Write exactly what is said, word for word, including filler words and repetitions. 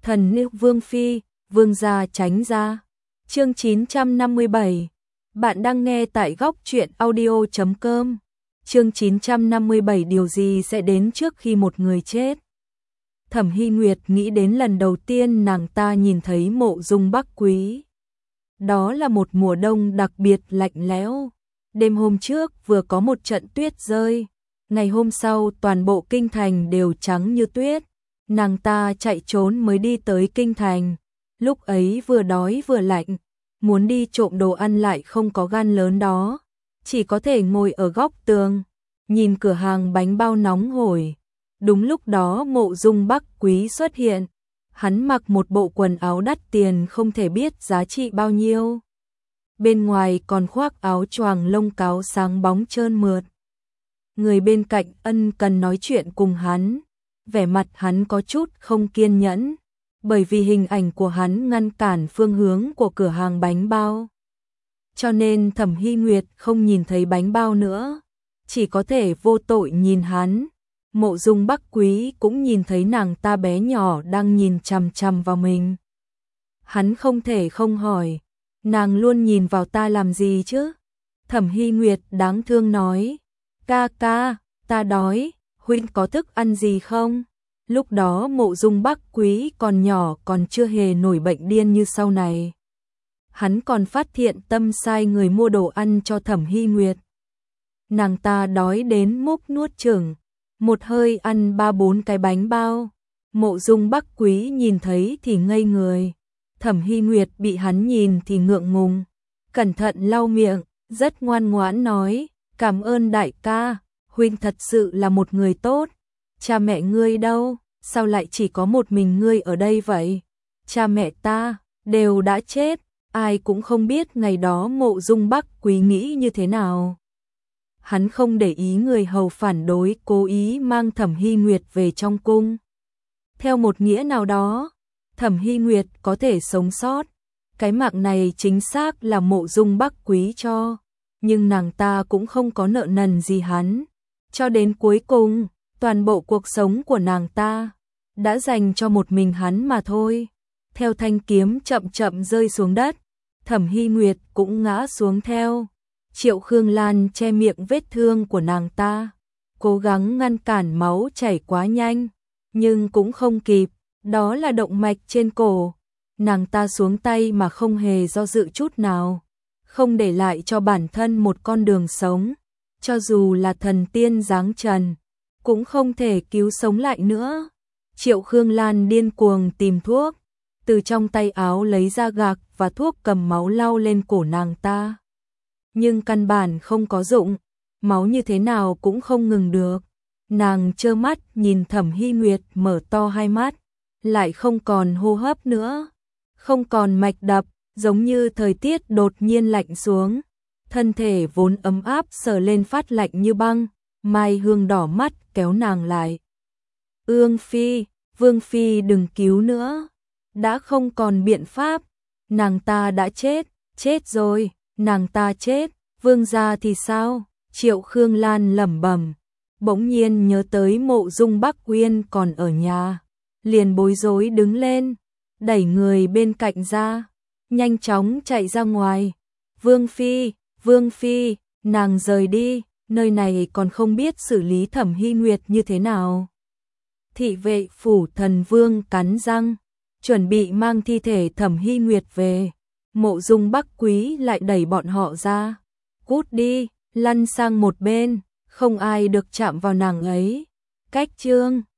Thần nữ Vương Phi, Vương gia tránh ra. Chương chín trăm năm mươi bảy. Bạn đang nghe tại góc truyện audio chấm com. Chương chín trăm năm mươi bảy, điều gì sẽ đến trước khi một người chết? Thẩm Hy Nguyệt nghĩ đến lần đầu tiên nàng ta nhìn thấy Mộ Dung Bắc Quý. Đó là một mùa đông đặc biệt lạnh lẽo. Đêm hôm trước vừa có một trận tuyết rơi. Ngày hôm sau toàn bộ kinh thành đều trắng như tuyết. Nàng ta chạy trốn mới đi tới kinh thành. Lúc ấy vừa đói vừa lạnh, muốn đi trộm đồ ăn lại không có gan lớn đó, chỉ có thể ngồi ở góc tường, nhìn cửa hàng bánh bao nóng hổi. Đúng lúc đó Mộ Dung Bắc Quý xuất hiện. Hắn mặc một bộ quần áo đắt tiền không thể biết giá trị bao nhiêu. Bên ngoài còn khoác áo choàng lông cáo sáng bóng trơn mượt. Người bên cạnh ân cần nói chuyện cùng hắn. Vẻ mặt hắn có chút không kiên nhẫn, bởi vì hình ảnh của hắn ngăn cản phương hướng của cửa hàng bánh bao. Cho nên Thẩm Hy Nguyệt không nhìn thấy bánh bao nữa, chỉ có thể vô tội nhìn hắn. Mộ Dung Bắc Quý cũng nhìn thấy nàng ta bé nhỏ đang nhìn chằm chằm vào mình. Hắn không thể không hỏi, nàng luôn nhìn vào ta làm gì chứ? Thẩm Hy Nguyệt đáng thương nói, ca ca, ta đói, huynh có thức ăn gì không? Lúc đó Mộ Dung Bắc Quý còn nhỏ, còn chưa hề nổi bệnh điên như sau này. Hắn còn phát thiện tâm sai người mua đồ ăn cho Thẩm Hy Nguyệt. Nàng ta đói đến múc nuốt chửng, một hơi ăn ba bốn cái bánh bao. Mộ Dung Bắc Quý nhìn thấy thì ngây người. Thẩm Hy Nguyệt bị hắn nhìn thì ngượng ngùng, cẩn thận lau miệng, rất ngoan ngoãn nói, cảm ơn đại ca, huynh thật sự là một người tốt. Cha mẹ ngươi đâu, sao lại chỉ có một mình ngươi ở đây vậy? Cha mẹ ta đều đã chết, ai cũng không biết ngày đó Mộ Dung Bắc Quý nghĩ như thế nào. Hắn không để ý người hầu phản đối cố ý mang Thẩm Hy Nguyệt về trong cung. Theo một nghĩa nào đó, Thẩm Hy Nguyệt có thể sống sót. Cái mạng này chính xác là Mộ Dung Bắc Quý cho, nhưng nàng ta cũng không có nợ nần gì hắn. Cho đến cuối cùng, toàn bộ cuộc sống của nàng ta đã dành cho một mình hắn mà thôi. Theo thanh kiếm chậm chậm rơi xuống đất, Thẩm Hy Nguyệt cũng ngã xuống theo. Triệu Khương Lan che miệng vết thương của nàng ta, cố gắng ngăn cản máu chảy quá nhanh, nhưng cũng không kịp, đó là động mạch trên cổ. Nàng ta xuống tay mà không hề do dự chút nào, không để lại cho bản thân một con đường sống. Cho dù là thần tiên giáng trần, cũng không thể cứu sống lại nữa. Triệu Khương Lan điên cuồng tìm thuốc, từ trong tay áo lấy ra gạc và thuốc cầm máu lau lên cổ nàng ta. Nhưng căn bản không có dụng, máu như thế nào cũng không ngừng được. Nàng trơ mắt nhìn Thẩm Hy Nguyệt mở to hai mắt, lại không còn hô hấp nữa, không còn mạch đập, giống như thời tiết đột nhiên lạnh xuống. Thân thể vốn ấm áp sờ lên phát lạnh như băng. Mai Hương đỏ mắt kéo nàng lại. Ương Phi, Vương Phi đừng cứu nữa. Đã không còn biện pháp. Nàng ta đã chết, chết rồi, nàng ta chết. Vương gia thì sao? Triệu Khương Lan lẩm bẩm, bỗng nhiên nhớ tới Mộ Dung Bắc Uyên còn ở nhà, liền bối rối đứng lên, đẩy người bên cạnh ra, nhanh chóng chạy ra ngoài. Vương Phi, Vương Phi, nàng rời đi, nơi này còn không biết xử lý Thẩm Hy Nguyệt như thế nào. Thị vệ phủ thần vương cắn răng, chuẩn bị mang thi thể Thẩm Hy Nguyệt về. Mộ Dung Bắc Quý lại đẩy bọn họ ra. Cút đi, lăn sang một bên, không ai được chạm vào nàng ấy. Cách chương